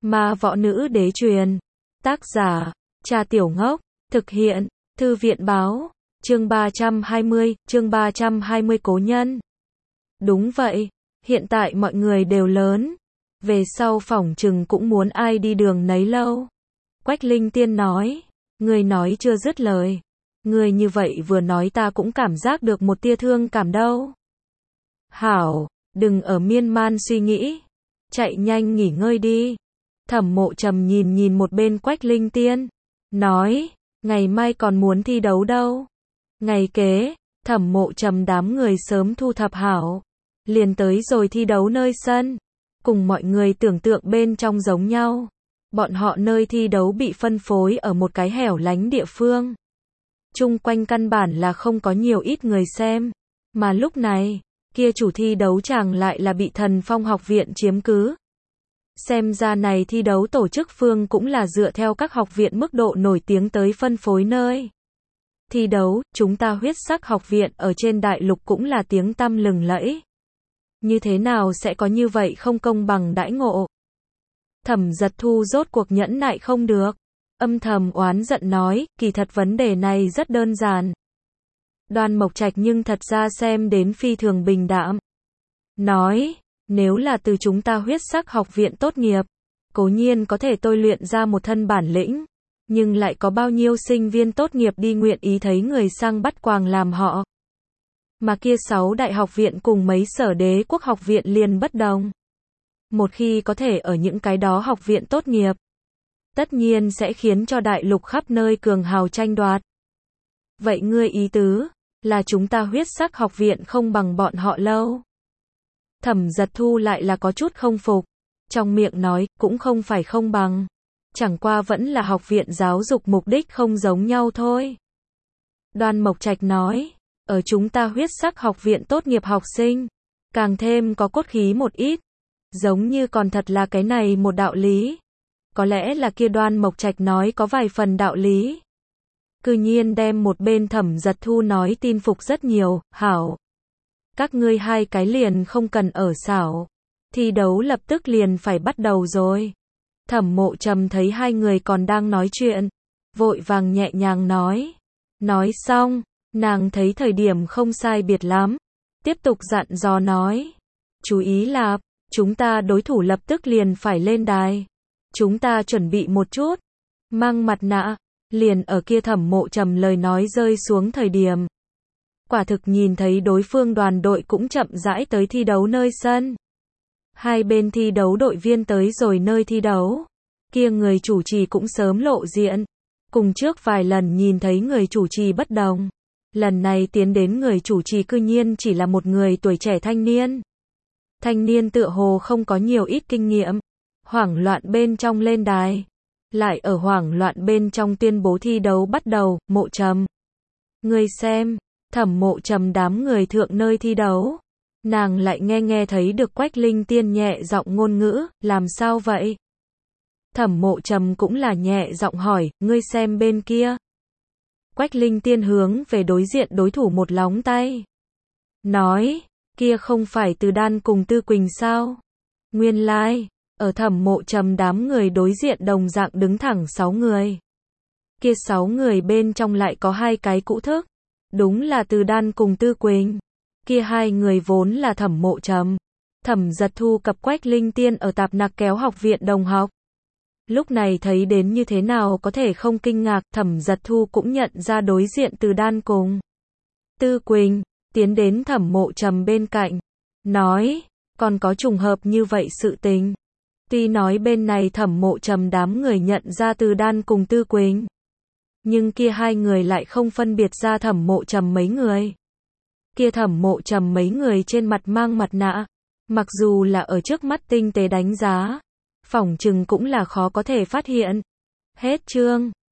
Ma Võ Nữ Đế truyền. Tác giả, Trà Tiểu Ngốc. Thực hiện, Thư viện báo. Chương 320 Cố nhân. Đúng vậy, hiện tại mọi người đều lớn. Về sau phỏng chừng cũng muốn ai đi đường nấy lâu. Quách Linh Tiên nói. Người nói chưa dứt lời. Người như vậy vừa nói ta cũng cảm giác được một tia thương cảm đâu. Hảo, đừng ở miên man suy nghĩ. Chạy nhanh nghỉ ngơi đi. Thẩm Mộ Trầm nhìn một bên Quách Linh Tiên. Nói, ngày mai còn muốn thi đấu đâu. Ngày kế, Thẩm Mộ Trầm đám người sớm thu thập hảo. Liền tới rồi thi đấu nơi sân. Cùng mọi người tưởng tượng bên trong giống nhau. Bọn họ nơi thi đấu bị phân phối ở một cái hẻo lánh địa phương. Chung quanh căn bản là không có nhiều ít người xem. Mà lúc này, kia chủ thi đấu chàng lại là bị Thần Phong học viện chiếm cứ. Xem ra này thi đấu tổ chức phương cũng là dựa theo các học viện mức độ nổi tiếng tới phân phối nơi. Thi đấu, chúng ta Huyết Sắc học viện ở trên đại lục cũng là tiếng tăm lừng lẫy. Như thế nào sẽ có như vậy không công bằng đãi ngộ? Thẩm Giật Thu rốt cuộc nhẫn nại không được. Âm thầm oán giận nói, kỳ thật vấn đề này rất đơn giản. Đoan Mộc Trạch nhưng thật ra xem đến phi thường bình đạm. Nói, nếu là từ chúng ta Huyết Sắc học viện tốt nghiệp, cố nhiên có thể tôi luyện ra một thân bản lĩnh, nhưng lại có bao nhiêu sinh viên tốt nghiệp đi nguyện ý thấy người sang bắt quàng làm họ. Mà kia 6 đại học viện cùng mấy sở đế quốc học viện liền bất đồng. Một khi có thể ở những cái đó học viện tốt nghiệp, tất nhiên sẽ khiến cho đại lục khắp nơi cường hào tranh đoạt. Vậy ngươi ý tứ, là chúng ta Huyết Sắc học viện không bằng bọn họ lâu. Thẩm Giật Thu lại là có chút không phục. Trong miệng nói, cũng không phải không bằng. Chẳng qua vẫn là học viện giáo dục mục đích không giống nhau thôi. Đoan Mộc Trạch nói, ở chúng ta Huyết Sắc học viện tốt nghiệp học sinh, càng thêm có cốt khí một ít. Giống như còn thật là cái này một đạo lý. Có lẽ là kia Đoan Mộc Trạch nói có vài phần đạo lý. Cư nhiên đem một bên Thẩm Giật Thu nói tin phục rất nhiều. Hảo, các ngươi hai cái liền không cần ở xảo. Thi đấu lập tức liền phải bắt đầu rồi. Thẩm Mộ Trầm thấy hai người còn đang nói chuyện, vội vàng nhẹ nhàng nói. Nói xong, nàng thấy thời điểm không sai biệt lắm, tiếp tục dặn dò nói. Chú ý là, chúng ta đối thủ lập tức liền phải lên đài. Chúng ta chuẩn bị một chút. Mang mặt nạ. Liền ở kia Thẩm Mộ Trầm lời nói rơi xuống thời điểm. Quả thực nhìn thấy đối phương đoàn đội cũng chậm rãi tới thi đấu nơi sân. Hai bên thi đấu đội viên tới rồi nơi thi đấu. Kia người chủ trì cũng sớm lộ diện. Cùng trước vài lần nhìn thấy người chủ trì bất đồng. Lần này tiến đến người chủ trì cư nhiên chỉ là một người tuổi trẻ thanh niên. Thanh niên tựa hồ không có nhiều ít kinh nghiệm. Hoảng loạn bên trong lên đài. Lại ở hoảng loạn bên trong tuyên bố thi đấu bắt đầu. Mộ Trầm, ngươi xem. Thẩm Mộ Trầm đám người thượng nơi thi đấu. Nàng lại nghe thấy được Quách Linh Tiên nhẹ giọng ngôn ngữ. Làm sao vậy? Thẩm Mộ Trầm cũng là nhẹ giọng hỏi. Ngươi xem bên kia. Quách Linh Tiên hướng về đối diện đối thủ một lóng tay. Nói, kia không phải Từ Đan cùng Tư Quỳnh sao? Nguyên lai, ở Thẩm Mộ Trầm đám người đối diện đồng dạng đứng thẳng 6 người. Kia 6 người bên trong lại có 2 cái cũ thức. Đúng là Từ Đan cùng Tư Quỳnh. Kia 2 người vốn là Thẩm Mộ Trầm, Thẩm Giật Thu cặp Quách Linh Tiên ở Tạp Nặc Kéo học viện đồng học. Lúc này thấy đến như thế nào có thể không kinh ngạc. Thẩm Giật Thu cũng nhận ra đối diện Từ Đan cùng Tư Quỳnh, tiến đến Thẩm Mộ Trầm bên cạnh, nói, còn có trùng hợp như vậy sự tình. Tuy nói bên này Thẩm Mộ Trầm đám người nhận ra Từ Đan cùng Tư Quỳnh, nhưng kia 2 người lại không phân biệt ra Thẩm Mộ Trầm mấy người. Kia Thẩm Mộ Trầm mấy người trên mặt mang mặt nạ, mặc dù là ở trước mắt tinh tế đánh giá, phỏng chừng cũng là khó có thể phát hiện. Hết chương.